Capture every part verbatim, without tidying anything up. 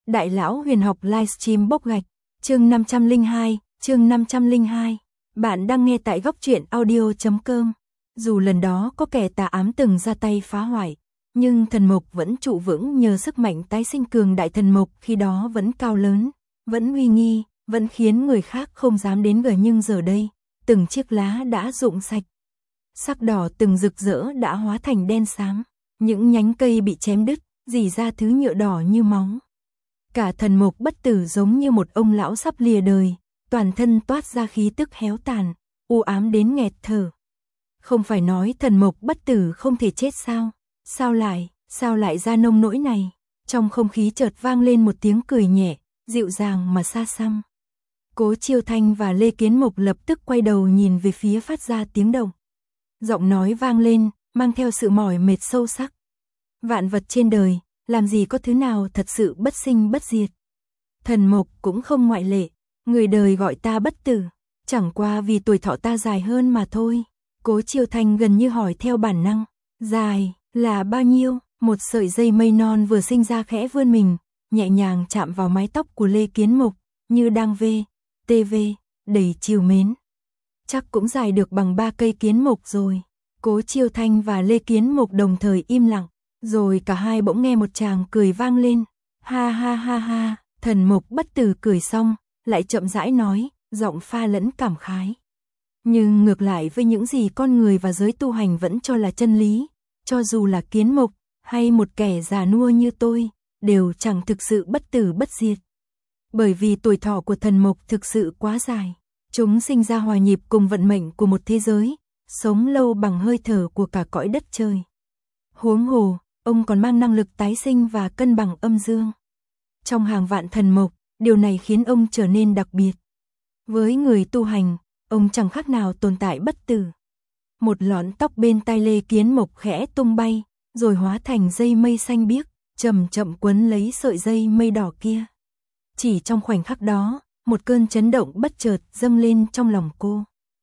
Đại lão huyền học livestream bốc gạch, chương năm trăm lẻ hai, chương năm trăm lẻ hai. Bạn đang nghe tại góc truyện audio chấm com. Dù lần đó có kẻ tà ám từng ra tay phá hoại, nhưng thần mục vẫn trụ vững nhờ sức mạnh tái sinh cường đại. Thần mục khi đó vẫn cao lớn, vẫn uy nghi, vẫn khiến người khác không dám đến gần, nhưng giờ đây, từng chiếc lá đã rụng sạch. Sắc đỏ từng rực rỡ đã hóa thành đen xám, những nhánh cây bị chém đứt, rỉ ra thứ nhựa đỏ như máu. Cả thần mục bất tử giống như một ông lão sắp lìa đời, toàn thân toát ra khí tức héo tàn, u ám đến nghẹt thở. Không phải nói thần mục bất tử không thể chết sao? Sao lại, sao lại ra nông nỗi này? Trong không khí chợt vang lên một tiếng cười nhẹ, dịu dàng mà xa xăm. Cố Chiêu Thanh và Lê Kiến Mục lập tức quay đầu nhìn về phía phát ra tiếng động. Giọng nói vang lên, mang theo sự mỏi mệt sâu sắc. Vạn vật trên đời, làm gì có thứ nào thật sự bất sinh bất diệt. Thần mục cũng không ngoại lệ, người đời gọi ta bất tử, chẳng qua vì tuổi thọ ta dài hơn mà thôi. Cố Chiêu Thanh gần như hỏi theo bản năng, dài là bao nhiêu? Một sợi dây mây non vừa sinh ra khẽ vươn mình, nhẹ nhàng chạm vào mái tóc của Lê Kiến Mục, như đang vê, tê vê, đầy trìu mến. Chắc cũng dài được bằng ba cây kiến mục rồi. Cố Chiêu Thanh và Lê Kiến Mục đồng thời im lặng, rồi cả hai bỗng nghe một tràng cười vang lên. Ha ha ha ha, thần mục bất tử cười xong, lại chậm rãi nói, giọng pha lẫn cảm khái. Nhưng ngược lại với những gì con người và giới tu hành vẫn cho là chân lý, cho dù là kiến mục, hay một kẻ già nua như tôi, đều chẳng thực sự bất tử bất diệt. Bởi vì tuổi thọ của thần mục thực sự quá dài, chúng sinh ra hòa nhịp cùng vận mệnh của một thế giới, sống lâu bằng hơi thở của cả cõi đất trời. Huống hồ, ông còn mang năng lực tái sinh và cân bằng âm dương. Trong hàng vạn thần mục, điều này khiến ông trở nên đặc biệt. Với người tu hành, ông chẳng khác nào tồn tại bất tử. Một lọn tóc bên tai Lê Kiến Mục khẽ tung bay, rồi hóa thành dây mây xanh biếc, chậm chậm quấn lấy sợi dây mây đỏ kia. Chỉ trong khoảnh khắc đó, một cơn chấn động bất chợt dâng lên trong lòng cô.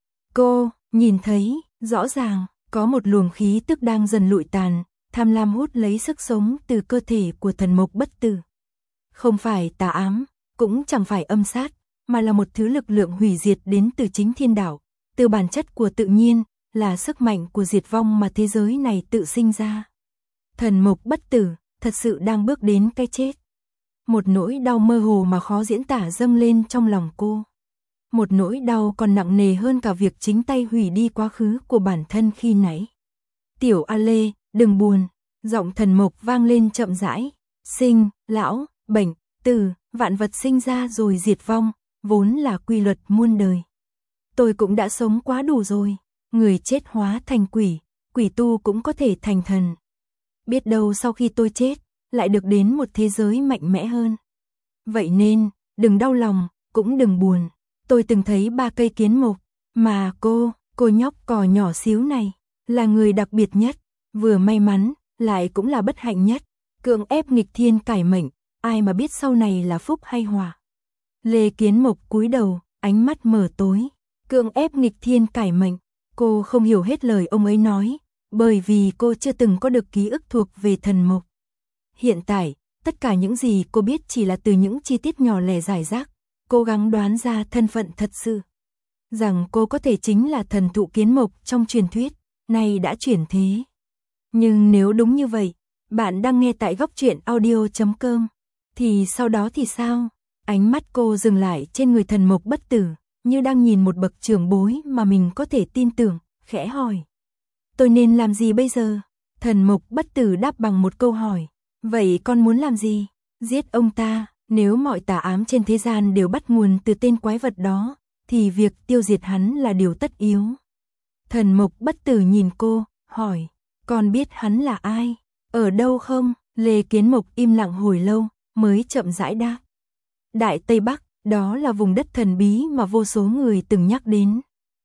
Cô nhìn thấy, rõ ràng, có một luồng khí tức đang dần lụi tàn, tham lam hút lấy sức sống từ cơ thể của thần mục bất tử. Không phải tà ám, cũng chẳng phải âm sát, mà là một thứ lực lượng hủy diệt đến từ chính thiên đạo, từ bản chất của tự nhiên, là sức mạnh của diệt vong mà thế giới này tự sinh ra. Thần mục bất tử, thật sự đang bước đến cái chết. Một nỗi đau mơ hồ mà khó diễn tả dâng lên trong lòng cô. Một nỗi đau còn nặng nề hơn cả việc chính tay hủy đi quá khứ của bản thân khi nãy. Tiểu A Lê, đừng buồn, giọng thần mục vang lên chậm rãi. Sinh, lão, bệnh, tử, vạn vật sinh ra rồi diệt vong, vốn là quy luật muôn đời. Tôi cũng đã sống quá đủ rồi, người chết hóa thành quỷ, quỷ tu cũng có thể thành thần. Biết đâu sau khi tôi chết, lại được đến một thế giới mạnh mẽ hơn. Vậy nên, đừng đau lòng, cũng đừng buồn. Tôi từng thấy ba cây kiến mục, mà cô, cô nhóc cò nhỏ xíu này, là người đặc biệt nhất, vừa may mắn, lại cũng là bất hạnh nhất. Cưỡng ép nghịch thiên cải mệnh, ai mà biết sau này là phúc hay họa. Lê Kiến Mục cúi đầu, ánh mắt mờ tối. Cưỡng ép nghịch thiên cải mệnh, cô không hiểu hết lời ông ấy nói, bởi vì cô chưa từng có được ký ức thuộc về thần mục. Hiện tại, tất cả những gì cô biết chỉ là từ những chi tiết nhỏ lẻ rải rác, cố gắng đoán ra thân phận thật sự. Rằng cô có thể chính là thần thụ kiến mục trong truyền thuyết, nay đã chuyển thế. Nhưng nếu đúng như vậy, bạn đang nghe tại góc truyện audio chấm com, thì sau đó thì sao? Ánh mắt cô dừng lại trên người thần mục bất tử, như đang nhìn một bậc trưởng bối mà mình có thể tin tưởng, khẽ hỏi. Tôi nên làm gì bây giờ? Thần mục bất tử đáp bằng một câu hỏi. Vậy con muốn làm gì? Giết ông ta, nếu mọi tà ám trên thế gian đều bắt nguồn từ tên quái vật đó, thì việc tiêu diệt hắn là điều tất yếu. Thần mục bất tử nhìn cô, hỏi, con biết hắn là ai? Ở đâu không? Lê Kiến Mục im lặng hồi lâu, mới chậm rãi đáp. Đại Tây Bắc, đó là vùng đất thần bí mà vô số người từng nhắc đến.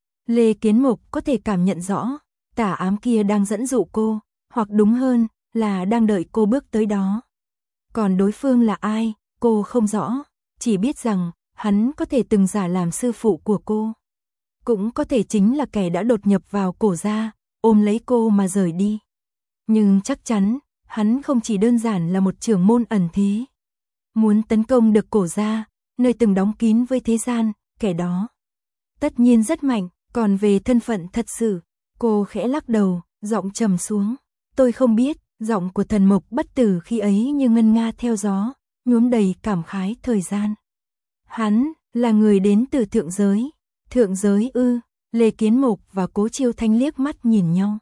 Lê Kiến Mục có thể cảm nhận rõ, tà ám kia đang dẫn dụ cô, hoặc đúng hơn, là đang đợi cô bước tới đó. Còn đối phương là ai, cô không rõ, chỉ biết rằng, hắn có thể từng giả làm sư phụ của cô. Cũng có thể chính là kẻ đã đột nhập vào cổ gia, ôm lấy cô mà rời đi. Nhưng chắc chắn, hắn không chỉ đơn giản là một trưởng môn ẩn thế. muốn tấn công được Cổ gia, nơi từng đóng kín với thế gian, kẻ đó tất nhiên rất mạnh, còn về thân phận thật sự, cô khẽ lắc đầu, giọng trầm xuống. Tôi không biết, giọng của Thần Mộc Bất Tử khi ấy như ngân nga theo gió, nhuốm đầy cảm khái thời gian. Hắn là người đến từ thượng giới. Thượng giới ư? Lê Kiến Mục và Cố Chiêu Thanh liếc mắt nhìn nhau.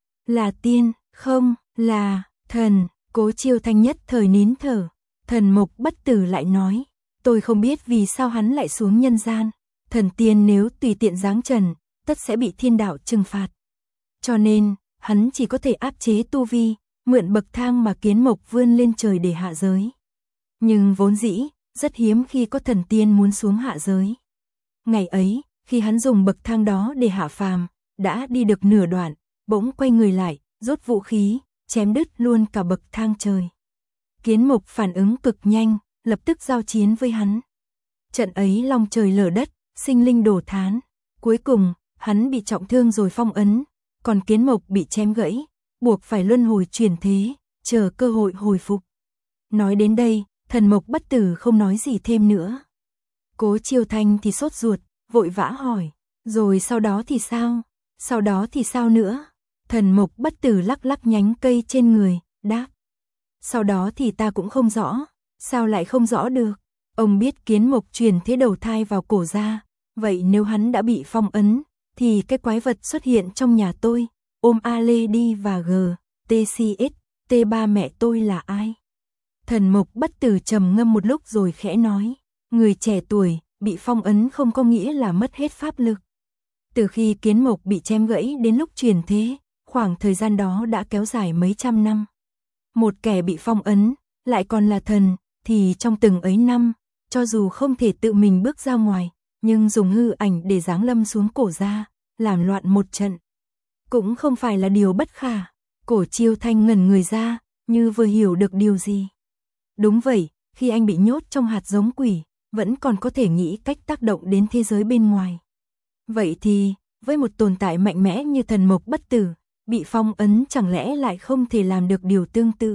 Là tiên, không, là thần. Cố Chiêu Thanh nhất thời nín thở. Thần Mộc Bất Tử lại nói, tôi không biết vì sao hắn lại xuống nhân gian. Thần tiên nếu tùy tiện giáng trần, tất sẽ bị thiên đạo trừng phạt. Cho nên, hắn chỉ có thể áp chế tu vi, mượn bậc thang mà Kiến Mộc vươn lên trời để hạ giới. Nhưng vốn dĩ, rất hiếm khi có thần tiên muốn xuống hạ giới. Ngày ấy, khi hắn dùng bậc thang đó để hạ phàm, đã đi được nửa đoạn, bỗng quay người lại, rút vũ khí, chém đứt luôn cả bậc thang trời. Kiến Mộc phản ứng cực nhanh, lập tức giao chiến với hắn. Trận ấy long trời lở đất, sinh linh đổ thán. Cuối cùng, hắn bị trọng thương rồi phong ấn, còn Kiến Mộc bị chém gãy, buộc phải luân hồi chuyển thế, chờ cơ hội hồi phục. Nói đến đây, Thần Mộc Bất Tử không nói gì thêm nữa. Cố Chiêu Thanh thì sốt ruột, vội vã hỏi, rồi sau đó thì sao? Sau đó thì sao nữa? Thần Mộc Bất Tử lắc lắc nhánh cây trên người, đáp. Sau đó thì ta cũng không rõ, sao lại không rõ được? Ông biết Kiến Mộc truyền thế đầu thai vào Cổ gia, vậy nếu hắn đã bị phong ấn, thì cái quái vật xuất hiện trong nhà tôi, ôm A Lê đi và G, T C S, T ba mẹ tôi là ai? Thần Mộc Bất Tử trầm ngâm một lúc rồi khẽ nói, người trẻ tuổi, bị phong ấn không có nghĩa là mất hết pháp lực. Từ khi Kiến Mộc bị chém gãy đến lúc truyền thế, khoảng thời gian đó đã kéo dài mấy trăm năm. Một kẻ bị phong ấn, lại còn là thần, thì trong từng ấy năm, cho dù không thể tự mình bước ra ngoài, nhưng dùng hư ảnh để giáng lâm xuống Cổ gia, làm loạn một trận, cũng không phải là điều bất khả. Cổ Chiêu Thanh ngẩn người ra, như vừa hiểu được điều gì. Đúng vậy, khi anh bị nhốt trong hạt giống quỷ, vẫn còn có thể nghĩ cách tác động đến thế giới bên ngoài. Vậy thì, với một tồn tại mạnh mẽ như Thần Mộc Bất Tử, bị phong ấn chẳng lẽ lại không thể làm được điều tương tự?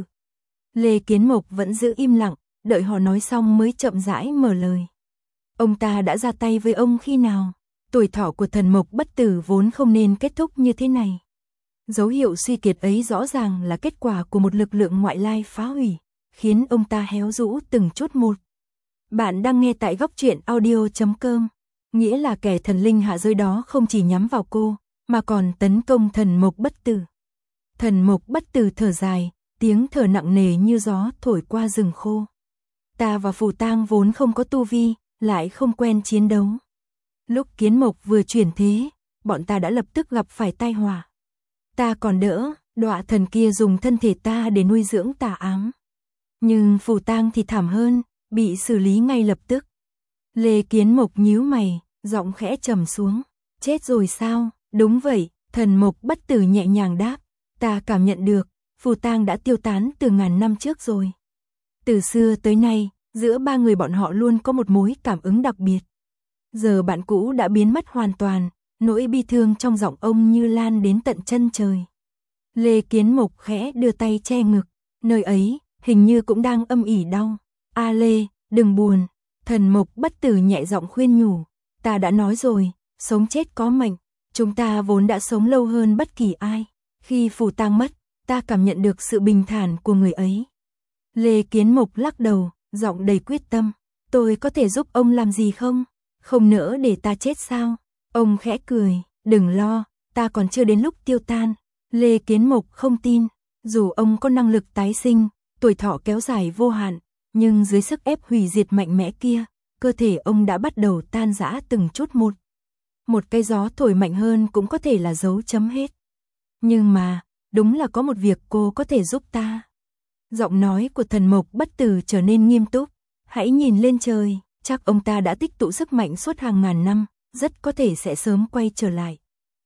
Lê Kiến Mộc vẫn giữ im lặng, đợi họ nói xong mới chậm rãi mở lời. Ông ta đã ra tay với ông khi nào? Tuổi thọ của Thần Mộc Bất Tử vốn không nên kết thúc như thế này. Dấu hiệu suy kiệt ấy rõ ràng là kết quả của một lực lượng ngoại lai phá hủy, khiến ông ta héo rũ từng chút một. Bạn đang nghe tại góc truyện audio chấm com, nghĩa là kẻ thần linh hạ giới đó không chỉ nhắm vào cô, mà còn tấn công Thần Mộc Bất Tử. Thần Mộc Bất Tử thở dài, tiếng thở nặng nề như gió thổi qua rừng khô. Ta và Phù Tang vốn không có tu vi, lại không quen chiến đấu. Lúc Kiến Mộc vừa chuyển thế, bọn ta đã lập tức gặp phải tai họa. Ta còn đỡ, đọa thần kia dùng thân thể ta để nuôi dưỡng tà ám. Nhưng Phù Tang thì thảm hơn, bị xử lý ngay lập tức. Lê Kiến Mộc nhíu mày, giọng khẽ trầm xuống. Chết rồi sao? Đúng vậy, Thần Mộc Bất Tử nhẹ nhàng đáp. Ta cảm nhận được, Phù Tang đã tiêu tán từ ngàn năm trước rồi. Từ xưa tới nay, giữa ba người bọn họ luôn có một mối cảm ứng đặc biệt. Giờ bạn cũ đã biến mất hoàn toàn, nỗi bi thương trong giọng ông như lan đến tận chân trời. Lê Kiến Mộc khẽ đưa tay che ngực, nơi ấy, hình như cũng đang âm ỉ đau. A Lê, đừng buồn. Thần Mộc Bất Tử nhẹ giọng khuyên nhủ. Ta đã nói rồi, sống chết có mệnh. Chúng ta vốn đã sống lâu hơn bất kỳ ai. Khi Phù Tang mất, ta cảm nhận được sự bình thản của người ấy. Lê Kiến Mộc lắc đầu, giọng đầy quyết tâm. Tôi có thể giúp ông làm gì không? Không nỡ để ta chết sao? Ông khẽ cười, đừng lo, ta còn chưa đến lúc tiêu tan. Lê Kiến Mộc không tin, dù ông có năng lực tái sinh, tuổi thọ kéo dài vô hạn, nhưng dưới sức ép hủy diệt mạnh mẽ kia, cơ thể ông đã bắt đầu tan rã từng chút một. Một cây gió thổi mạnh hơn cũng có thể là dấu chấm hết. Nhưng mà, đúng là có một việc cô có thể giúp ta. Giọng nói của Thần Mộc Bất Tử trở nên nghiêm túc. Hãy nhìn lên trời, chắc ông ta đã tích tụ sức mạnh suốt hàng ngàn năm, rất có thể sẽ sớm quay trở lại.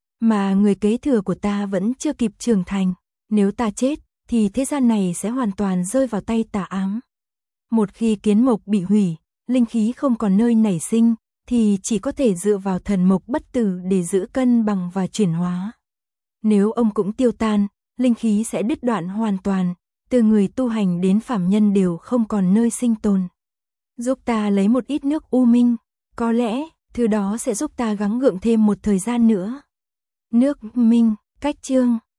Mà người kế thừa của ta vẫn chưa kịp trưởng thành, nếu ta chết, thì thế gian này sẽ hoàn toàn rơi vào tay tà ám. Một khi Kiến Mộc bị hủy, linh khí không còn nơi nảy sinh, thì chỉ có thể dựa vào Thần Mộc Bất Tử để giữ cân bằng và chuyển hóa. Nếu ông cũng tiêu tan, linh khí sẽ đứt đoạn hoàn toàn, từ người tu hành đến phàm nhân đều không còn nơi sinh tồn. Giúp ta lấy một ít nước u minh, có lẽ, thứ đó sẽ giúp ta gắng gượng thêm một thời gian nữa. Nước minh, cách chương.